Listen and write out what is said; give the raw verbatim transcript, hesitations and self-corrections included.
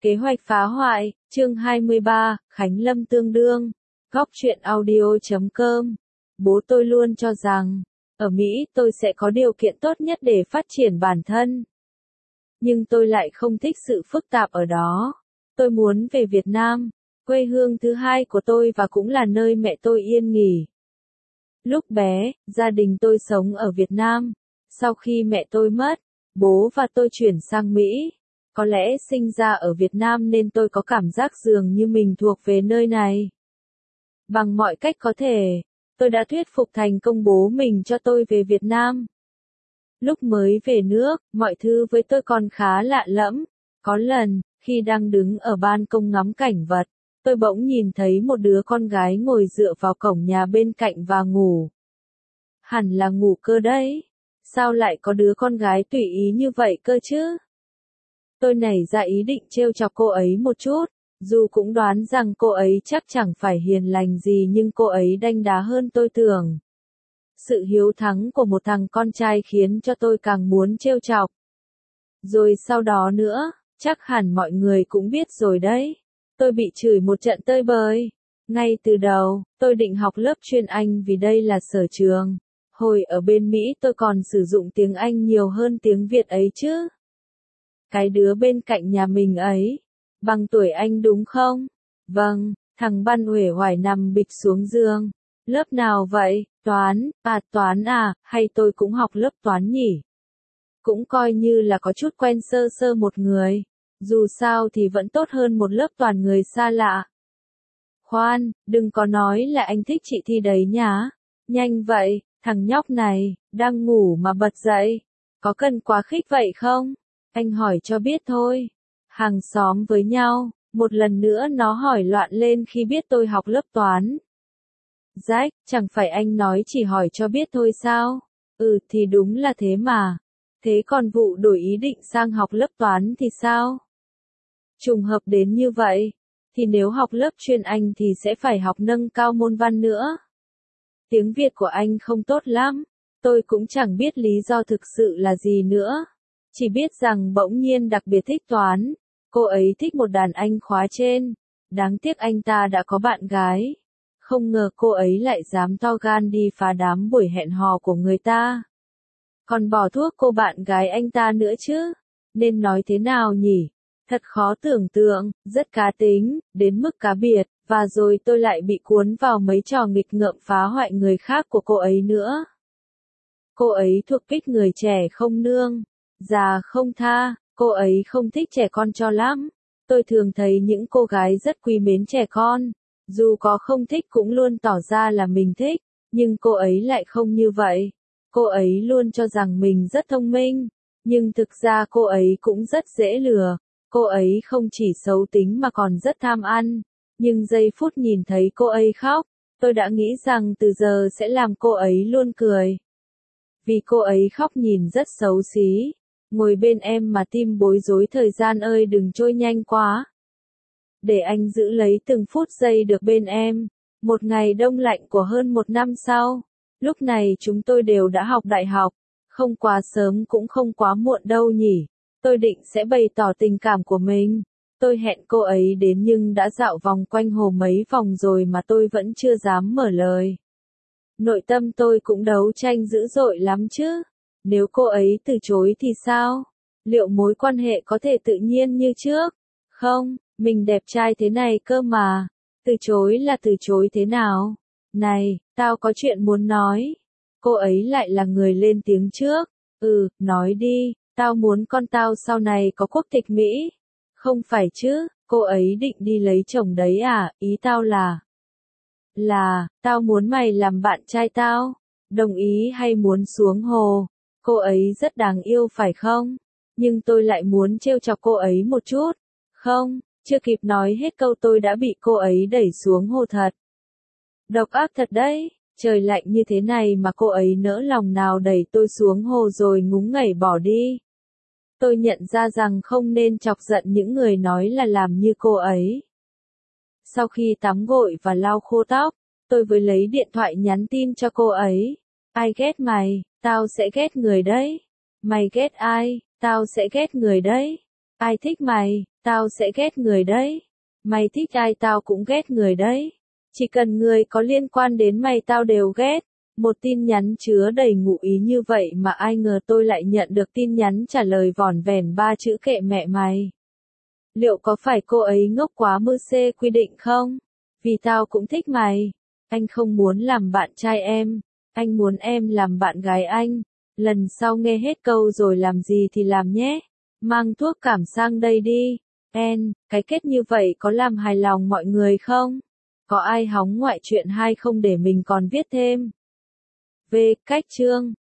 Kế hoạch phá hoại, chương hai mươi ba, Khánh Lâm tương đương. Góc truyện audio chấm com. Bố tôi luôn cho rằng, ở Mỹ tôi sẽ có điều kiện tốt nhất để phát triển bản thân. Nhưng tôi lại không thích sự phức tạp ở đó. Tôi muốn về Việt Nam, quê hương thứ hai của tôi và cũng là nơi mẹ tôi yên nghỉ. Lúc bé, gia đình tôi sống ở Việt Nam. Sau khi mẹ tôi mất, bố và tôi chuyển sang Mỹ. Có lẽ sinh ra ở Việt Nam nên tôi có cảm giác dường như mình thuộc về nơi này. Bằng mọi cách có thể, tôi đã thuyết phục thành công bố mình cho tôi về Việt Nam. Lúc mới về nước, mọi thứ với tôi còn khá lạ lẫm. Có lần, khi đang đứng ở ban công ngắm cảnh vật, tôi bỗng nhìn thấy một đứa con gái ngồi dựa vào cổng nhà bên cạnh và ngủ. Hẳn là ngủ cơ đấy. Sao lại có đứa con gái tùy ý như vậy cơ chứ? Tôi nảy ra ý định trêu chọc cô ấy một chút, dù cũng đoán rằng cô ấy chắc chẳng phải hiền lành gì nhưng cô ấy đanh đá hơn tôi tưởng. Sự hiếu thắng của một thằng con trai khiến cho tôi càng muốn trêu chọc. Rồi sau đó nữa, chắc hẳn mọi người cũng biết rồi đấy. Tôi bị chửi một trận tơi bời. Ngay từ đầu, tôi định học lớp chuyên Anh vì đây là sở trường. Hồi ở bên Mỹ tôi còn sử dụng tiếng Anh nhiều hơn tiếng Việt ấy chứ. Cái đứa bên cạnh nhà mình ấy, bằng tuổi anh đúng không? Vâng, thằng Băn uể oải nằm bịch xuống giường. Lớp nào vậy? Toán, à toán à, hay tôi cũng học lớp toán nhỉ? Cũng coi như là có chút quen sơ sơ một người. Dù sao thì vẫn tốt hơn một lớp toàn người xa lạ. Khoan, đừng có nói là anh thích chị Thi đấy nhá. Nhanh vậy, thằng nhóc này, đang ngủ mà bật dậy. Có cần quá khích vậy không? Anh hỏi cho biết thôi. Hàng xóm với nhau, một lần nữa nó hỏi loạn lên khi biết tôi học lớp toán. Rách, chẳng phải anh nói chỉ hỏi cho biết thôi sao? Ừ thì đúng là thế mà. Thế còn vụ đổi ý định sang học lớp toán thì sao? Trùng hợp đến như vậy, thì nếu học lớp chuyên Anh thì sẽ phải học nâng cao môn văn nữa. Tiếng Việt của anh không tốt lắm, tôi cũng chẳng biết lý do thực sự là gì nữa. Chỉ biết rằng bỗng nhiên đặc biệt thích toán, cô ấy thích một đàn anh khóa trên. Đáng tiếc anh ta đã có bạn gái. Không ngờ cô ấy lại dám to gan đi phá đám buổi hẹn hò của người ta. Còn bỏ thuốc cô bạn gái anh ta nữa chứ. Nên nói thế nào nhỉ? Thật khó tưởng tượng, rất cá tính, đến mức cá biệt, và rồi tôi lại bị cuốn vào mấy trò nghịch ngợm phá hoại người khác của cô ấy nữa. Cô ấy thuộc kích người trẻ không nương, già không tha, cô ấy không thích trẻ con cho lắm. Tôi thường thấy những cô gái rất quý mến trẻ con, dù có không thích cũng luôn tỏ ra là mình thích, nhưng cô ấy lại không như vậy. Cô ấy luôn cho rằng mình rất thông minh, nhưng thực ra cô ấy cũng rất dễ lừa. Cô ấy không chỉ xấu tính mà còn rất tham ăn, nhưng giây phút nhìn thấy cô ấy khóc, tôi đã nghĩ rằng từ giờ sẽ làm cô ấy luôn cười. Vì cô ấy khóc nhìn rất xấu xí. Ngồi bên em mà tim bối rối thời gian ơi đừng trôi nhanh quá. Để anh giữ lấy từng phút giây được bên em. Một ngày đông lạnh của hơn một năm sau. Lúc này chúng tôi đều đã học đại học. Không quá sớm cũng không quá muộn đâu nhỉ. Tôi định sẽ bày tỏ tình cảm của mình. Tôi hẹn cô ấy đến nhưng đã dạo vòng quanh hồ mấy vòng rồi mà tôi vẫn chưa dám mở lời. Nội tâm tôi cũng đấu tranh dữ dội lắm chứ. Nếu cô ấy từ chối thì sao? Liệu mối quan hệ có thể tự nhiên như trước? Không, mình đẹp trai thế này cơ mà. Từ chối là từ chối thế nào? Này, tao có chuyện muốn nói. Cô ấy lại là người lên tiếng trước. Ừ, nói đi, tao muốn con tao sau này có quốc tịch Mỹ. Không phải chứ, cô ấy định đi lấy chồng đấy à, ý tao là... Là, tao muốn mày làm bạn trai tao. Đồng ý hay muốn xuống hồ? Cô ấy rất đáng yêu phải không? Nhưng tôi lại muốn trêu chọc cô ấy một chút. Không, chưa kịp nói hết câu tôi đã bị cô ấy đẩy xuống hồ thật. Độc ác thật đấy, trời lạnh như thế này mà cô ấy nỡ lòng nào đẩy tôi xuống hồ rồi ngúng ngẩy bỏ đi. Tôi nhận ra rằng không nên chọc giận những người nói là làm như cô ấy. Sau khi tắm gội và lau khô tóc, tôi mới lấy điện thoại nhắn tin cho cô ấy. Ai ghét mày, tao sẽ ghét người đấy. Mày ghét ai, tao sẽ ghét người đấy. Ai thích mày, Tao sẽ ghét người đấy. Mày thích ai tao cũng ghét người đấy. Chỉ cần người có liên quan đến mày tao đều ghét. Một tin nhắn chứa đầy ngụ ý như vậy mà ai ngờ tôi lại nhận được tin nhắn trả lời vỏn vẹn ba chữ kệ mẹ mày. Liệu có phải cô ấy ngốc quá mơ xê quy định không? Vì tao cũng thích mày. Anh không muốn làm bạn trai em. Anh muốn em làm bạn gái anh. Lần sau nghe hết câu rồi làm gì thì làm nhé. Mang thuốc cảm sang đây đi. En, cái kết như vậy có làm hài lòng mọi người không? Có ai hóng ngoại truyện hay không để mình còn viết thêm? V. Cách chương